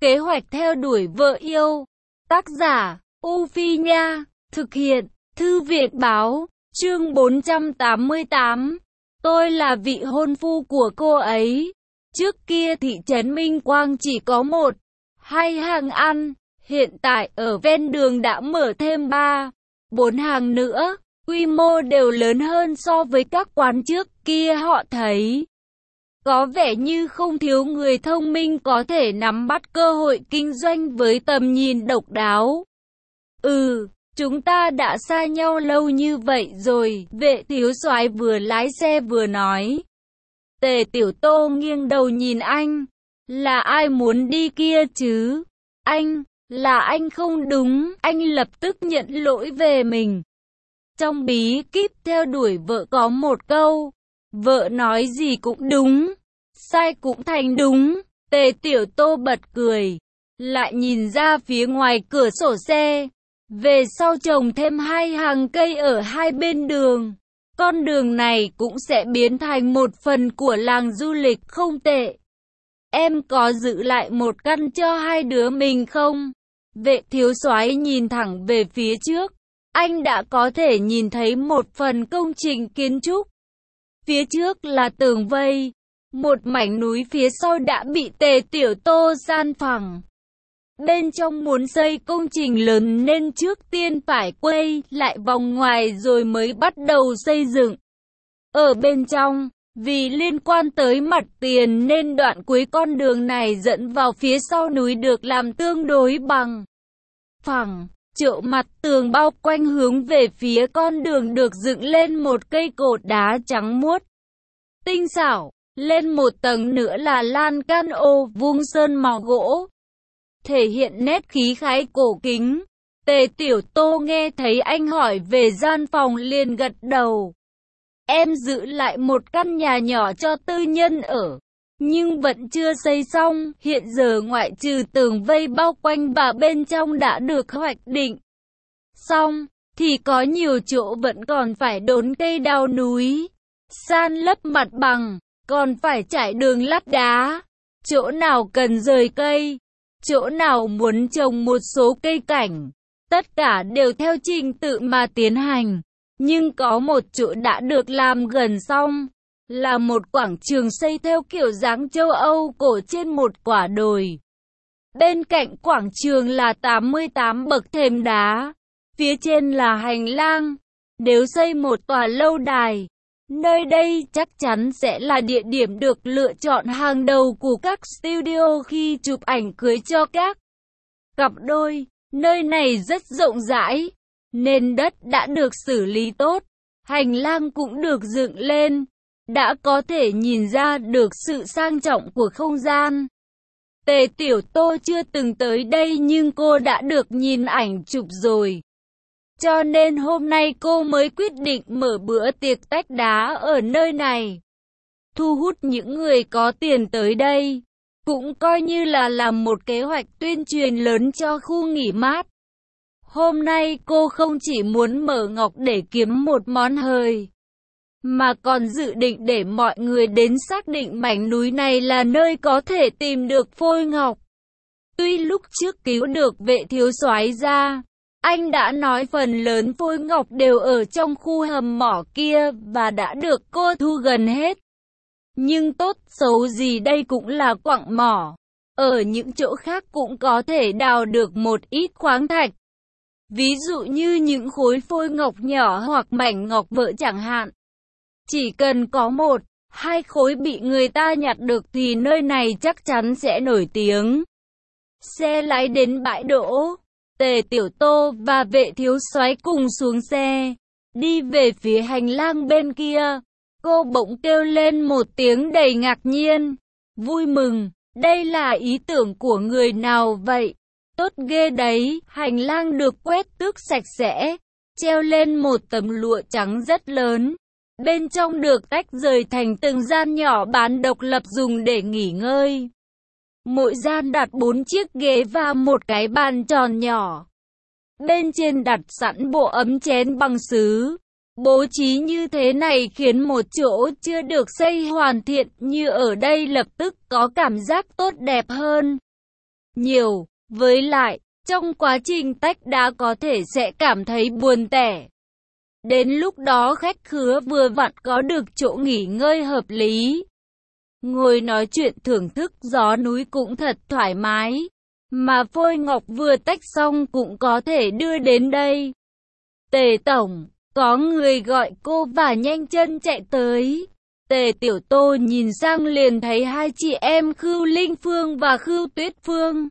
Kế hoạch theo đuổi vợ yêu. Tác giả, U Phi Nha. Thực hiện, Thư viện Báo. Chương 488. Tôi là vị hôn phu của cô ấy. Trước kia thị trấn Minh Quang chỉ có 1-2 hàng ăn. Hiện tại ở ven đường đã mở thêm 3-4 hàng nữa. Quy mô đều lớn hơn so với các quán trước kia. Họ thấy có vẻ như không thiếu người thông minh có thể nắm bắt cơ hội kinh doanh với tầm nhìn độc đáo. Chúng ta đã xa nhau lâu như vậy rồi, vệ thiếu soái vừa lái xe vừa nói. Tề Tiểu Tô nghiêng đầu nhìn anh. Là ai muốn đi kia chứ? Là anh không đúng. Anh lập tức nhận lỗi về mình. Trong bí kíp theo đuổi vợ có một câu. Vợ nói gì cũng đúng, sai cũng thành đúng. Tề Tiểu Tô bật cười. Lại nhìn ra phía ngoài cửa sổ xe. Về sau trồng thêm 2 hàng cây ở hai bên đường. Con đường này cũng sẽ biến thành một phần của làng du lịch không tệ. Em có giữ lại một căn cho hai đứa mình không? Vệ thiếu soái nhìn thẳng về phía trước. Anh đã có thể nhìn thấy một phần công trình kiến trúc. Phía trước là tường vây. Một mảnh núi phía sau đã bị Tề Tiểu Tô san phẳng. Bên trong muốn xây công trình lớn nên trước tiên phải quay lại vòng ngoài rồi mới bắt đầu xây dựng. Ở bên trong, vì liên quan tới mặt tiền nên đoạn cuối con đường này dẫn vào phía sau núi được làm tương đối bằng phẳng. Chỗ mặt tường bao quanh hướng về phía con đường được dựng lên một cây cột đá trắng muốt. Tinh xảo, lên một tầng nữa là lan can ô vuông sơn màu gỗ. Thể hiện nét khí khái cổ kính. Tề Tiểu Tô nghe thấy anh hỏi về gian phòng liền gật đầu. Em giữ lại một căn nhà nhỏ cho tư nhân ở, nhưng vẫn chưa xây xong. Hiện giờ ngoại trừ tường vây bao quanh và bên trong đã được hoạch định xong, thì có nhiều chỗ vẫn còn phải đốn cây đào núi, san lấp mặt bằng, còn phải trải đường lát đá. Chỗ nào cần rời cây, chỗ nào muốn trồng một số cây cảnh, tất cả đều theo trình tự mà tiến hành. Nhưng có một chỗ đã được làm gần xong, là một quảng trường xây theo kiểu dáng châu Âu cổ trên một quả đồi. Bên cạnh quảng trường là 88 bậc thềm đá, phía trên là hành lang, đều xây một tòa lâu đài. Nơi đây chắc chắn sẽ là địa điểm được lựa chọn hàng đầu của các studio khi chụp ảnh cưới cho các cặp đôi. Nơi này rất rộng rãi, nền đất đã được xử lý tốt, hành lang cũng được dựng lên, đã có thể nhìn ra được sự sang trọng của không gian. Tề Tiểu Tô chưa từng tới đây nhưng cô đã được nhìn ảnh chụp rồi. Cho nên hôm nay cô mới quyết định mở bữa tiệc tách đá ở nơi này. Thu hút những người có tiền tới đây, cũng coi như là làm một kế hoạch tuyên truyền lớn cho khu nghỉ mát. Hôm nay cô không chỉ muốn mở ngọc để kiếm một món hời, mà còn dự định để mọi người đến xác định mảnh núi này là nơi có thể tìm được phôi ngọc. Tuy lúc trước cứu được vệ thiếu soái ra, anh đã nói phần lớn phôi ngọc đều ở trong khu hầm mỏ kia và đã được cô thu gần hết. Nhưng tốt xấu gì đây cũng là quặng mỏ. Ở những chỗ khác cũng có thể đào được một ít khoáng thạch. Ví dụ như những khối phôi ngọc nhỏ hoặc mảnh ngọc vỡ chẳng hạn. Chỉ cần có 1-2 khối bị người ta nhặt được thì nơi này chắc chắn sẽ nổi tiếng. Xe lái đến bãi đỗ. Tề Tiểu Tô và vệ thiếu soái cùng xuống xe, đi về phía hành lang bên kia. Cô bỗng kêu lên một tiếng đầy ngạc nhiên, vui mừng. Đây là ý tưởng của người nào vậy? Tốt ghê đấy. Hành lang được quét tước sạch sẽ, treo lên một tấm lụa trắng rất lớn. Bên trong được tách rời thành từng gian nhỏ bán độc lập dùng để nghỉ ngơi. Mỗi gian đặt 4 chiếc ghế và một cái bàn tròn nhỏ. Bên trên đặt sẵn bộ ấm chén bằng sứ. Bố trí như thế này khiến một chỗ chưa được xây hoàn thiện như ở đây lập tức có cảm giác tốt đẹp hơn. nhiều. Với lại, trong quá trình tách đá có thể sẽ cảm thấy buồn tẻ. Đến lúc đó khách khứa vừa vặn có được chỗ nghỉ ngơi hợp lý. Ngồi nói chuyện thưởng thức gió núi cũng thật thoải mái. Mà phôi ngọc vừa tách xong cũng có thể đưa đến đây. Tề tổng, có người gọi cô và nhanh chân chạy tới. Tề Tiểu Tô nhìn sang liền thấy hai chị em Khưu Linh Phương và Khưu Tuyết Phương.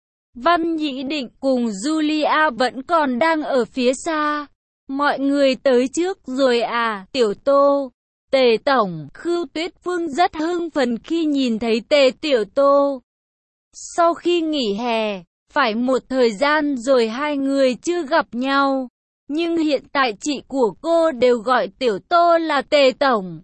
Văn Nhĩ Định cùng Julia vẫn còn đang ở phía xa. Mọi người tới trước rồi à, Tiểu Tô. Tề tổng, Khưu Tuyết Phương rất hưng phấn khi nhìn thấy Tề Tiểu Tô. Sau khi nghỉ hè, phải một thời gian rồi hai người chưa gặp nhau. Nhưng hiện tại chị của cô đều gọi Tiểu Tô là Tề tổng.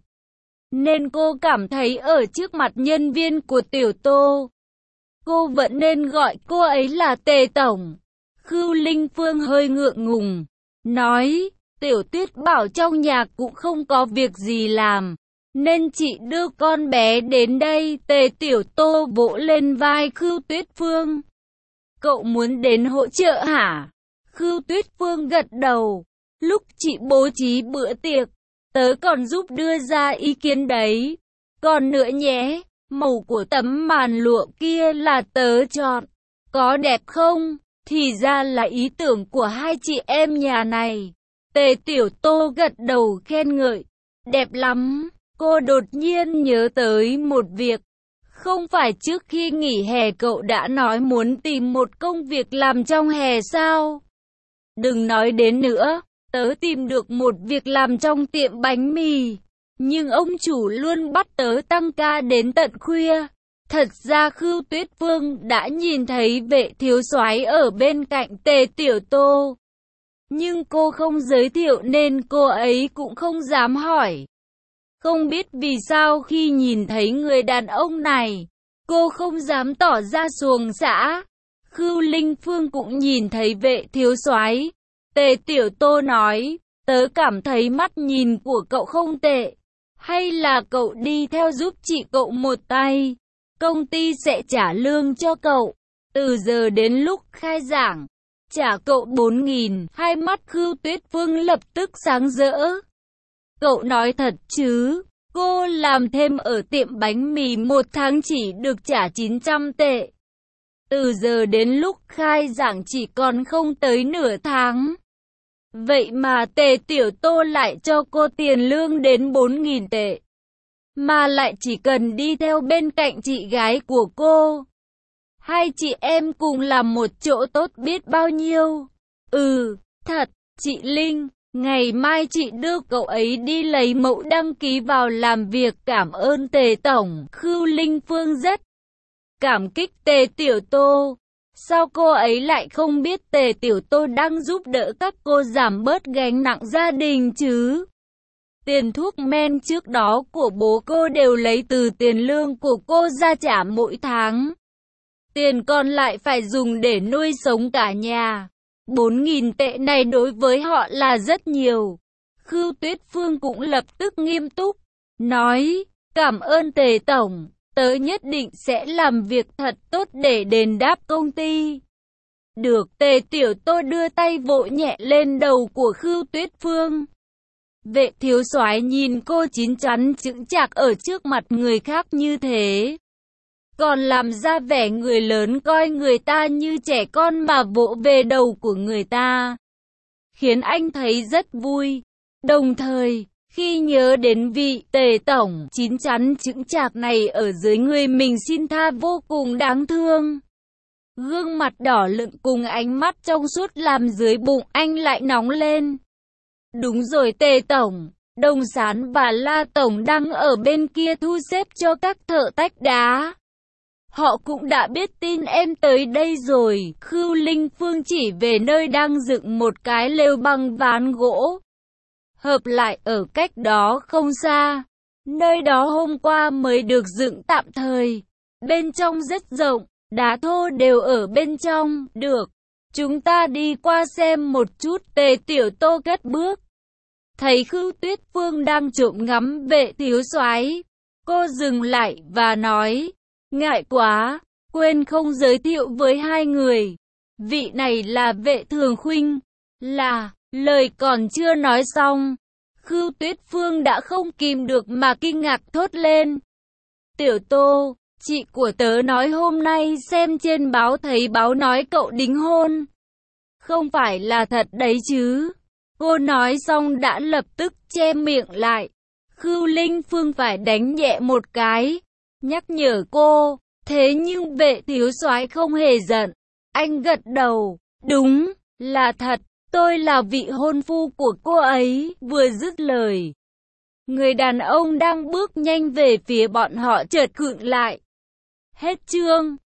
Nên cô cảm thấy ở trước mặt nhân viên của Tiểu Tô, cô vẫn nên gọi cô ấy là Tề tổng. Khưu Linh Phương hơi ngượng ngùng, nói, Tiểu Tuyết bảo trong nhà cũng không có việc gì làm, nên chị đưa con bé đến đây. Tề Tiểu Tô vỗ lên vai Khưu Tuyết Phương. Cậu muốn đến hỗ trợ hả? Khưu Tuyết Phương gật đầu. Lúc chị bố trí bữa tiệc, tớ còn giúp đưa ra ý kiến đấy. Còn nữa nhé, màu của tấm màn lụa kia là tớ chọn. Có đẹp không? Thì ra là ý tưởng của hai chị em nhà này. Tề Tiểu Tô gật đầu khen ngợi. Đẹp lắm. Cô đột nhiên nhớ tới một việc. Không phải trước khi nghỉ hè cậu đã nói muốn tìm một công việc làm trong hè sao? Đừng nói đến nữa. Tớ tìm được một việc làm trong tiệm bánh mì. Nhưng ông chủ luôn bắt tớ tăng ca đến tận khuya. Thật ra Khưu Tuyết Phương đã nhìn thấy vệ thiếu soái ở bên cạnh Tề Tiểu Tô. Nhưng cô không giới thiệu nên cô ấy cũng không dám hỏi. Không biết vì sao khi nhìn thấy người đàn ông này, cô không dám tỏ ra xuồng xã. Khưu Linh Phương cũng nhìn thấy vệ thiếu soái. Tề Tiểu Tô nói, tớ cảm thấy mắt nhìn của cậu không tệ. Hay là cậu đi theo giúp chị cậu một tay. Công ty sẽ trả lương cho cậu. Từ giờ đến lúc khai giảng, trả cậu 4.000. Hai mắt Khưu Tuyết Phương lập tức sáng rỡ. Cậu nói thật chứ? Cô làm thêm ở tiệm bánh mì một tháng chỉ được trả 900 tệ. Từ giờ đến lúc khai giảng chỉ còn không tới nửa tháng. Vậy mà Tề Tiểu Tô lại cho cô tiền lương đến 4.000 tệ. Mà lại chỉ cần đi theo bên cạnh chị gái của cô. Hai chị em cùng làm một chỗ tốt biết bao nhiêu. Thật, chị Linh, ngày mai chị đưa cậu ấy đi lấy mẫu đăng ký vào làm việc. Cảm ơn Tề tổng. Khưu Linh Phương rất cảm kích Tề Tiểu Tô. Sao cô ấy lại không biết Tề Tiểu Tô đang giúp đỡ các cô giảm bớt gánh nặng gia đình chứ? Tiền thuốc men trước đó của bố cô đều lấy từ tiền lương của cô ra trả mỗi tháng. Tiền còn lại phải dùng để nuôi sống cả nhà. 4.000 tệ này đối với họ là rất nhiều. Khưu Tuyết Phương cũng lập tức nghiêm túc, nói, cảm ơn Tề tổng. Tớ nhất định sẽ làm việc thật tốt để đền đáp công ty. Được. Tề Tiểu Tô đưa tay vỗ nhẹ lên đầu của Khưu Tuyết Phương. Vệ thiếu soái nhìn cô chín chắn chững chạc ở trước mặt người khác như thế, còn làm ra vẻ người lớn coi người ta như trẻ con mà vỗ về đầu của người ta, khiến anh thấy rất vui. Đồng thời, khi nhớ đến vị Tề tổng chín chắn chững chạc này ở dưới người mình xin tha vô cùng đáng thương. Gương mặt đỏ lựng cùng ánh mắt trong suốt làm dưới bụng anh lại nóng lên. Đúng rồi Tề tổng, Đồng Sán và La tổng đang ở bên kia thu xếp cho các thợ tách đá. Họ cũng đã biết tin em tới đây rồi. Khưu Linh Phương chỉ về nơi đang dựng một cái lều bằng ván gỗ hợp lại ở cách đó không xa. Nơi đó hôm qua mới được dựng tạm thời. Bên trong rất rộng, đá thô đều ở bên trong. Được, chúng ta đi qua xem một chút. Tề Tiểu Tô cất bước. Thấy Khưu Tuyết Phương đang trộm ngắm vệ thiếu soái, cô dừng lại và nói, ngại quá, quên không giới thiệu với hai người. Vị này là Vệ Thường Khuynh. Là, lời còn chưa nói xong, Khưu Tuyết Phương đã không kìm được mà kinh ngạc thốt lên. Tiểu Tô, chị của tớ nói hôm nay xem trên báo thấy báo nói cậu đính hôn. Không phải là thật đấy chứ? Cô nói xong đã lập tức che miệng lại. Khưu Linh Phương phải đánh nhẹ một cái, nhắc nhở cô. Thế nhưng Vệ thiếu soái không hề giận. Anh gật đầu. Đúng, là thật. Tôi là vị hôn phu của cô ấy. Vừa dứt lời, người đàn ông đang bước nhanh về phía bọn họ chợt khựng lại. Hết chương.